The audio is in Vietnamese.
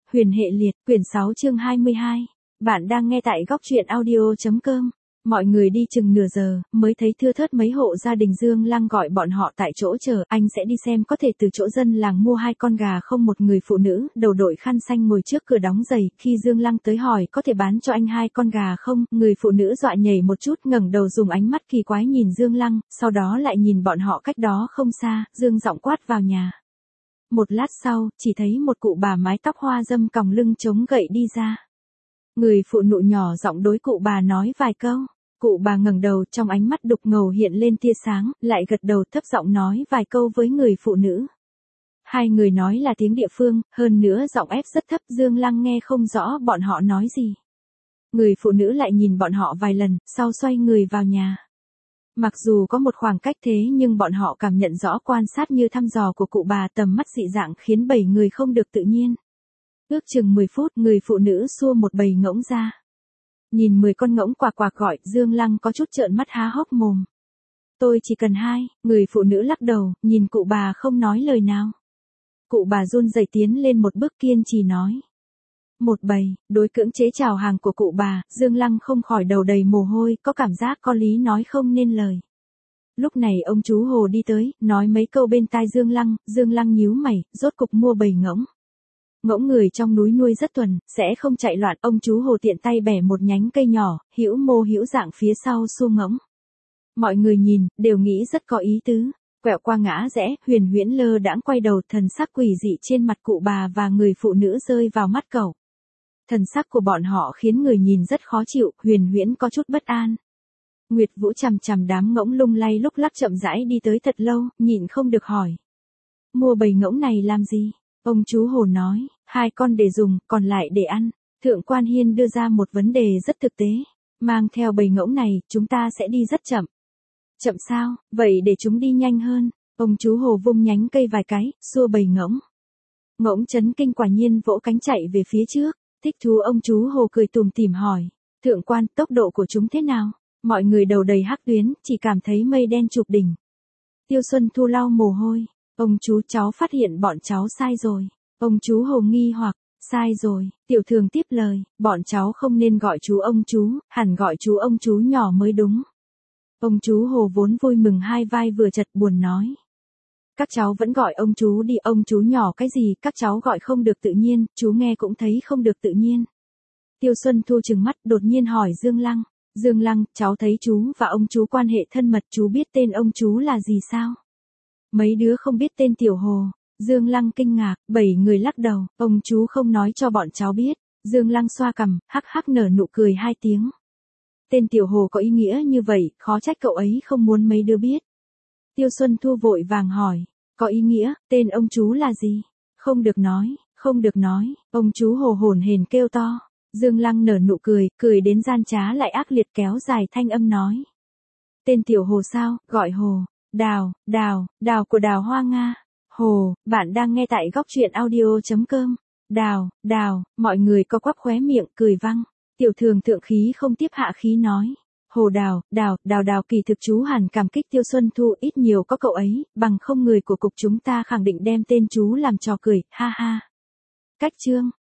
Huyền hệ liệt, quyển 6 chương 22. Bạn đang nghe tại góc truyện audio.com. Mọi người đi chừng nửa giờ, mới thấy thưa thớt mấy hộ gia đình Dương Lăng gọi bọn họ tại chỗ chờ, anh sẽ đi xem có thể từ chỗ dân làng mua 2 con gà không. Một người phụ nữ, đầu đội khăn xanh ngồi trước cửa đóng giày, khi Dương Lăng tới hỏi có thể bán cho anh 2 con gà không, người phụ nữ dọa nhảy một chút, ngẩng đầu dùng ánh mắt kỳ quái nhìn Dương Lăng, sau đó lại nhìn bọn họ cách đó không xa, Dương giọng quát vào nhà. Một lát sau, chỉ thấy một cụ bà mái tóc hoa râm còng lưng chống gậy đi ra. Người phụ nữ nhỏ giọng đối cụ bà nói vài câu. Cụ bà ngẩng đầu, trong ánh mắt đục ngầu hiện lên tia sáng, lại gật đầu thấp giọng nói vài câu với người phụ nữ. Hai người nói là tiếng địa phương, hơn nữa giọng ép rất thấp, Dương Lăng nghe không rõ bọn họ nói gì. Người phụ nữ lại nhìn bọn họ vài lần, sau xoay người vào nhà. Mặc dù có một khoảng cách thế nhưng bọn họ cảm nhận rõ quan sát như thăm dò của cụ bà, tầm mắt dị dạng khiến 7 người không được tự nhiên. Ước chừng 10 phút, người phụ nữ xua một bầy ngỗng ra. Nhìn 10 con ngỗng quạc quạc gọi, Dương Lăng có chút trợn mắt há hốc mồm. Tôi chỉ cần 2, người phụ nữ lắc đầu, nhìn cụ bà không nói lời nào. Cụ bà run rẩy tiến lên một bước kiên trì nói. Một bầy, đối cưỡng chế chào hàng của cụ bà, Dương Lăng không khỏi đầu đầy mồ hôi, có cảm giác có lý nói không nên lời. Lúc này ông chú Hồ đi tới, nói mấy câu bên tai Dương Lăng nhíu mày, rốt cục mua bầy ngỗng. Ngỗng người trong núi nuôi rất thuần, sẽ không chạy loạn, ông chú Hồ tiện tay bẻ một nhánh cây nhỏ, hữu mô hữu dạng phía sau xu ngỗng. Mọi người nhìn, đều nghĩ rất có ý tứ. Quẹo qua ngã rẽ, Huyền Huyễn lơ đãng quay đầu, thần sắc quỷ dị trên mặt cụ bà và người phụ nữ rơi vào mắt cậu. Thần sắc của bọn họ khiến người nhìn rất khó chịu, Huyền Huyễn có chút bất an. Nguyệt Vũ chằm chằm đám ngỗng lung lay lúc lắc chậm rãi đi tới thật lâu, nhịn không được hỏi. Mua bầy ngỗng này làm gì? Ông chú Hồ nói, 2 con để dùng, còn lại để ăn. Thượng quan Hiên đưa ra một vấn đề rất thực tế. Mang theo bầy ngỗng này, chúng ta sẽ đi rất chậm. Chậm sao, vậy để chúng đi nhanh hơn. Ông chú Hồ vung nhánh cây vài cái, xua bầy ngỗng. Ngỗng chấn kinh quả nhiên vỗ cánh chạy về phía trước. Thích thú ông chú Hồ cười tủm tỉm hỏi. Thượng quan, tốc độ của chúng thế nào? Mọi người đầu đầy hắc tuyến, chỉ cảm thấy mây đen chụp đỉnh. Tiêu Xuân Thu lau mồ hôi. Ông chú, cháu phát hiện bọn cháu sai rồi. Ông chú Hồ nghi hoặc, sai rồi, Tiểu Thường tiếp lời, bọn cháu không nên gọi chú ông chú, hẳn gọi chú ông chú nhỏ mới đúng. Ông chú Hồ vốn vui mừng hai vai vừa chật buồn nói. Các cháu vẫn gọi ông chú đi, ông chú nhỏ cái gì, các cháu gọi không được tự nhiên, chú nghe cũng thấy không được tự nhiên. Tiêu Xuân Thu trừng mắt đột nhiên hỏi Dương Lăng. Dương Lăng, cháu thấy chú và ông chú quan hệ thân mật, chú biết tên ông chú là gì sao? Mấy đứa không biết tên Tiểu Hồ. Dương Lăng kinh ngạc, 7 người lắc đầu, ông chú không nói cho bọn cháu biết. Dương Lăng xoa cằm, hắc hắc nở nụ cười 2 tiếng. Tên Tiểu Hồ có ý nghĩa như vậy, khó trách cậu ấy không muốn mấy đứa biết. Tiêu Xuân Thu vội vàng hỏi, có ý nghĩa, tên ông chú là gì? Không được nói, không được nói, ông chú Hồ hổn hển kêu to. Dương Lăng nở nụ cười, cười đến gian trá lại ác liệt kéo dài thanh âm nói. Tên Tiểu Hồ sao, gọi Hồ, Đào, Đào, Đào của Đào Hoa Nga. Hồ, bạn đang nghe tại góc truyện audio.com. Đào, Đào, mọi người co quắp khóe miệng, cười vang. Tiểu Thường thượng khí không tiếp hạ khí nói. Hồ Đào, Đào kỳ thực chú hẳn cảm kích Tiêu Xuân Thu, ít nhiều có cậu ấy, bằng không người của cục chúng ta khẳng định đem tên chú làm trò cười, ha ha. Cách chương.